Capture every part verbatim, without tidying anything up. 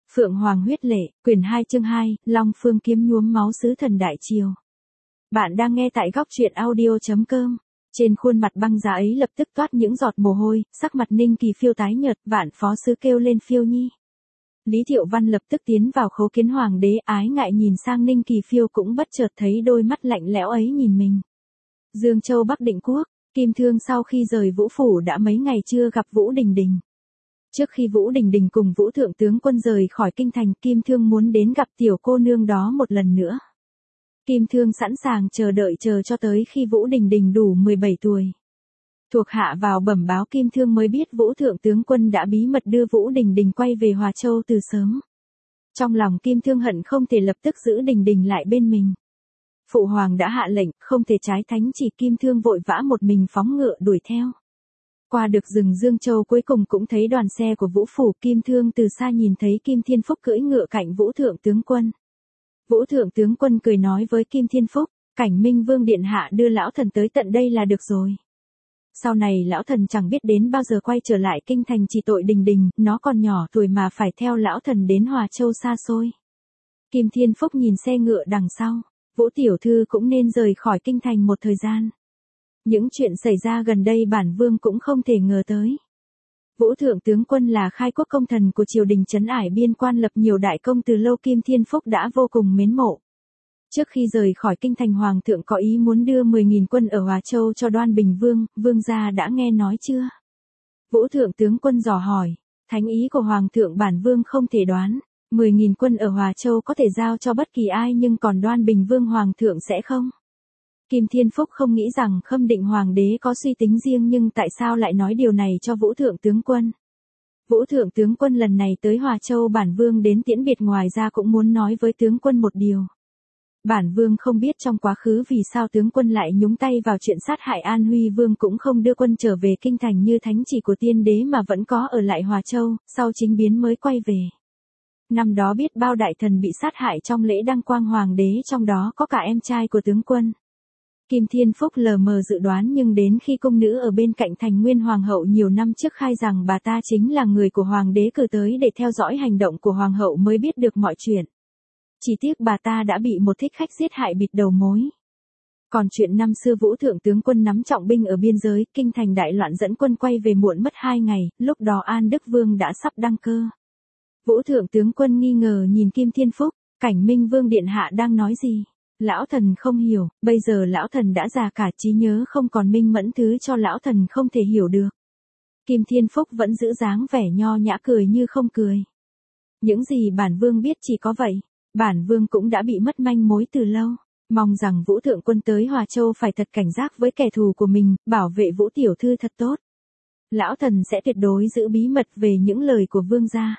Phượng Hoàng huyết lệ, quyển hai chương hai, Long Phương kiếm nhuốm máu sứ thần đại triều. Bạn đang nghe tại góc truyện audio chấm com. Trên khuôn mặt băng giá ấy lập tức toát những giọt mồ hôi, sắc mặt Ninh Kỳ Phiêu tái nhợt, vạn phó sứ kêu lên Phiêu Nhi. Lý Thiệu Văn lập tức tiến vào khấu kiến hoàng đế, ái ngại nhìn sang Ninh Kỳ Phiêu cũng bất chợt thấy đôi mắt lạnh lẽo ấy nhìn mình. Dương Châu Bắc Định Quốc, Kim Thương sau khi rời Vũ Phủ đã mấy ngày chưa gặp Vũ Đình Đình. Trước khi Vũ Đình Đình cùng Vũ Thượng tướng quân rời khỏi kinh thành, Kim Thương muốn đến gặp tiểu cô nương đó một lần nữa. Kim Thương sẵn sàng chờ đợi chờ cho tới khi Vũ Đình Đình đủ mười bảy tuổi. Thuộc hạ vào bẩm báo Kim Thương mới biết Vũ Thượng tướng quân đã bí mật đưa Vũ Đình Đình quay về Hòa Châu từ sớm. Trong lòng Kim Thương hận không thể lập tức giữ Đình Đình lại bên mình. Phụ hoàng đã hạ lệnh, không thể trái thánh chỉ. Kim Thương vội vã một mình phóng ngựa đuổi theo. Qua được rừng Dương Châu cuối cùng cũng thấy đoàn xe của Vũ Phủ. Kim Thương từ xa nhìn thấy Kim Thiên Phúc cưỡi ngựa cạnh Vũ Thượng tướng quân. Vũ Thượng tướng quân cười nói với Kim Thiên Phúc, Cảnh Minh Vương điện hạ đưa lão thần tới tận đây là được rồi. Sau này lão thần chẳng biết đến bao giờ quay trở lại kinh thành, chỉ tội Đình Đình, nó còn nhỏ tuổi mà phải theo lão thần đến Hòa Châu xa xôi. Kim Thiên Phúc nhìn xe ngựa đằng sau, Vũ tiểu thư cũng nên rời khỏi kinh thành một thời gian. Những chuyện xảy ra gần đây bản vương cũng không thể ngờ tới. Vũ Thượng tướng quân là khai quốc công thần của triều đình trấn ải biên quan, lập nhiều đại công từ lâu. Kim Thiên Phúc đã vô cùng mến mộ. Trước khi rời khỏi kinh thành, hoàng thượng có ý muốn đưa mười nghìn quân ở Hòa Châu cho Đoan Bình Vương, vương gia đã nghe nói chưa? Vũ Thượng tướng quân dò hỏi, thánh ý của hoàng thượng bản vương không thể đoán. mười nghìn quân ở Hòa Châu có thể giao cho bất kỳ ai, nhưng còn Đoan Bình Vương hoàng thượng sẽ không. Kim Thiên Phúc không nghĩ rằng Khâm Định hoàng đế có suy tính riêng, nhưng tại sao lại nói điều này cho Vũ Thượng tướng quân? Vũ Thượng tướng quân lần này tới Hòa Châu bản vương đến tiễn biệt, ngoài ra cũng muốn nói với tướng quân một điều. Bản vương không biết trong quá khứ vì sao tướng quân lại nhúng tay vào chuyện sát hại An Huy Vương, cũng không đưa quân trở về kinh thành như thánh chỉ của tiên đế mà vẫn có ở lại Hòa Châu, sau chính biến mới quay về. Năm đó biết bao đại thần bị sát hại trong lễ đăng quang hoàng đế, trong đó có cả em trai của tướng quân. Kim Thiên Phúc lờ mờ dự đoán, nhưng đến khi cung nữ ở bên cạnh Thành Nguyên hoàng hậu nhiều năm trước khai rằng bà ta chính là người của hoàng đế cử tới để theo dõi hành động của hoàng hậu, mới biết được mọi chuyện. Chỉ tiếc bà ta đã bị một thích khách giết hại bịt đầu mối. Còn chuyện năm xưa Vũ Thượng tướng quân nắm trọng binh ở biên giới, kinh thành đại loạn dẫn quân quay về muộn mất hai ngày, lúc đó An Đức Vương đã sắp đăng cơ. Vũ Thượng tướng quân nghi ngờ nhìn Kim Thiên Phúc, Cảnh Minh Vương điện hạ đang nói gì? Lão thần không hiểu, bây giờ lão thần đã già cả, trí nhớ không còn minh mẫn, thứ cho lão thần không thể hiểu được. Kim Thiên Phúc vẫn giữ dáng vẻ nho nhã, cười như không cười. Những gì bản vương biết chỉ có vậy. Bản vương cũng đã bị mất manh mối từ lâu, mong rằng Vũ Thượng quân tới Hòa Châu phải thật cảnh giác với kẻ thù của mình, bảo vệ Vũ tiểu thư thật tốt. Lão thần sẽ tuyệt đối giữ bí mật về những lời của vương gia.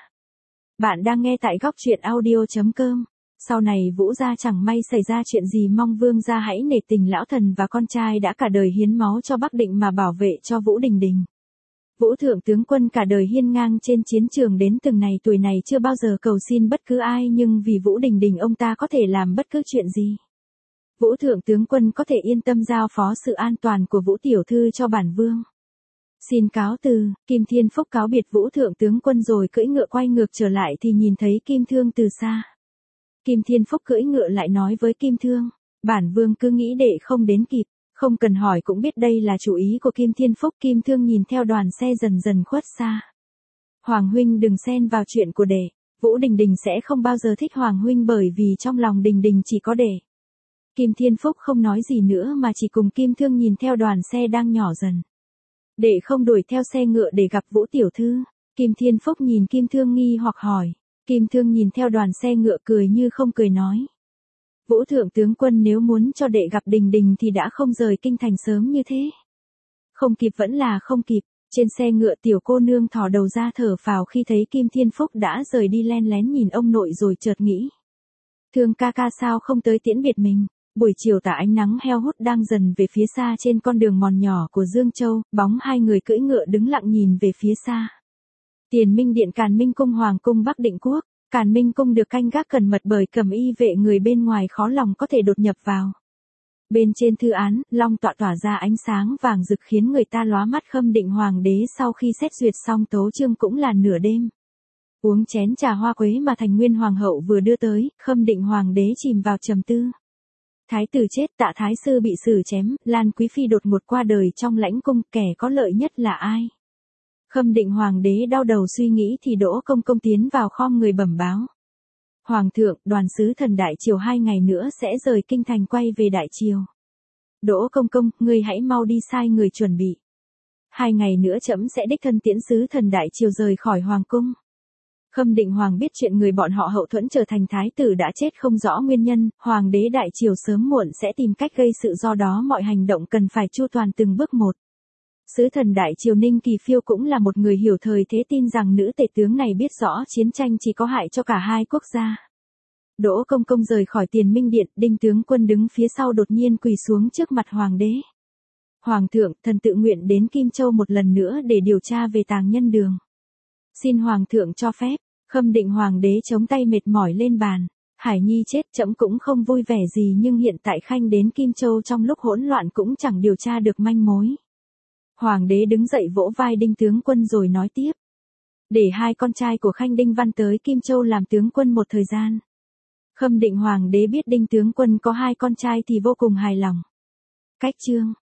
Bạn đang nghe tại góc truyện audio chấm com. Sau này Vũ gia chẳng may xảy ra chuyện gì, mong vương gia hãy nể tình lão thần và con trai đã cả đời hiến máu cho Bắc Định mà bảo vệ cho Vũ Đình Đình. Vũ Thượng tướng quân cả đời hiên ngang trên chiến trường, đến từng này tuổi này chưa bao giờ cầu xin bất cứ ai, nhưng vì Vũ Đình Đình ông ta có thể làm bất cứ chuyện gì. Vũ Thượng tướng quân có thể yên tâm giao phó sự an toàn của Vũ tiểu thư cho bản vương. Xin cáo từ. Kim Thiên Phúc cáo biệt Vũ Thượng tướng quân rồi cưỡi ngựa quay ngược trở lại thì nhìn thấy Kim Thương từ xa. Kim Thiên Phúc cưỡi ngựa lại nói với Kim Thương, bản vương cứ nghĩ đệ không đến kịp. Không cần hỏi cũng biết đây là chủ ý của Kim Thiên Phúc. Kim Thương nhìn theo đoàn xe dần dần khuất xa. Hoàng huynh đừng xen vào chuyện của đệ. Vũ Đình Đình sẽ không bao giờ thích Hoàng huynh, bởi vì trong lòng Đình Đình chỉ có đệ. Kim Thiên Phúc không nói gì nữa mà chỉ cùng Kim Thương nhìn theo đoàn xe đang nhỏ dần. Đệ không đuổi theo xe ngựa để gặp Vũ tiểu thư? Kim Thiên Phúc nhìn Kim Thương nghi hoặc hỏi. Kim Thương nhìn theo đoàn xe ngựa cười như không cười nói. Vũ Thượng tướng quân nếu muốn cho đệ gặp Đình Đình thì đã không rời kinh thành sớm như thế. Không kịp vẫn là không kịp. Trên xe ngựa tiểu cô nương thò đầu ra thở phào khi thấy Kim Thiên Phúc đã rời đi, len lén nhìn ông nội rồi chợt nghĩ. Thương ca ca sao không tới tiễn biệt mình? Buổi chiều tà ánh nắng heo hút đang dần về phía xa, trên con đường mòn nhỏ của Dương Châu, bóng hai người cưỡi ngựa đứng lặng nhìn về phía xa. Tiền Minh điện, Càn Minh cung, Hoàng cung Bắc Định quốc. Càn Minh cung được canh gác cẩn mật bởi cẩm y vệ, người bên ngoài khó lòng có thể đột nhập vào. Bên trên thư án, long tọa tỏa ra ánh sáng vàng rực khiến người ta lóa mắt. Khâm Định hoàng đế sau khi xét duyệt xong tấu chương cũng là nửa đêm. Uống chén trà hoa quế mà Thành Nguyên Hoàng hậu vừa đưa tới, Khâm Định Hoàng đế chìm vào trầm tư. Thái tử chết, Tạ Thái sư bị xử chém, Lan Quý phi đột ngột qua đời trong lãnh cung, kẻ có lợi nhất là ai? Khâm Định Hoàng đế đau đầu suy nghĩ thì Đỗ Công Công tiến vào khom người bẩm báo. Hoàng thượng, đoàn sứ thần Đại Triều hai ngày nữa sẽ rời kinh thành quay về Đại Triều. Đỗ Công Công, ngươi hãy mau đi sai người chuẩn bị. Hai ngày nữa trẫm sẽ đích thân tiễn sứ thần Đại Triều rời khỏi Hoàng cung. Khâm Định Hoàng biết chuyện người bọn họ hậu thuẫn trở thành thái tử đã chết không rõ nguyên nhân, Hoàng đế Đại Triều sớm muộn sẽ tìm cách gây sự, do đó mọi hành động cần phải chu toàn từng bước một. Sứ thần Đại Triều Ninh Kỳ Phiêu cũng là một người hiểu thời thế, tin rằng nữ tể tướng này biết rõ chiến tranh chỉ có hại cho cả hai quốc gia. Đỗ Công Công rời khỏi Tiền Minh Điện, Đinh tướng quân đứng phía sau đột nhiên quỳ xuống trước mặt Hoàng đế. Hoàng thượng, thần tự nguyện đến Kim Châu một lần nữa để điều tra về Tàng Nhân Đường. Xin Hoàng thượng cho phép. Khâm Định Hoàng đế chống tay mệt mỏi lên bàn. Hải Nhi chết trẫm cũng không vui vẻ gì, nhưng hiện tại Khanh đến Kim Châu trong lúc hỗn loạn cũng chẳng điều tra được manh mối. Hoàng đế đứng dậy vỗ vai Đinh tướng quân rồi nói tiếp. Để hai con trai của Khanh Đinh Văn tới Kim Châu làm tướng quân một thời gian. Khâm Định Hoàng đế biết Đinh tướng quân có hai con trai thì vô cùng hài lòng. Cách chương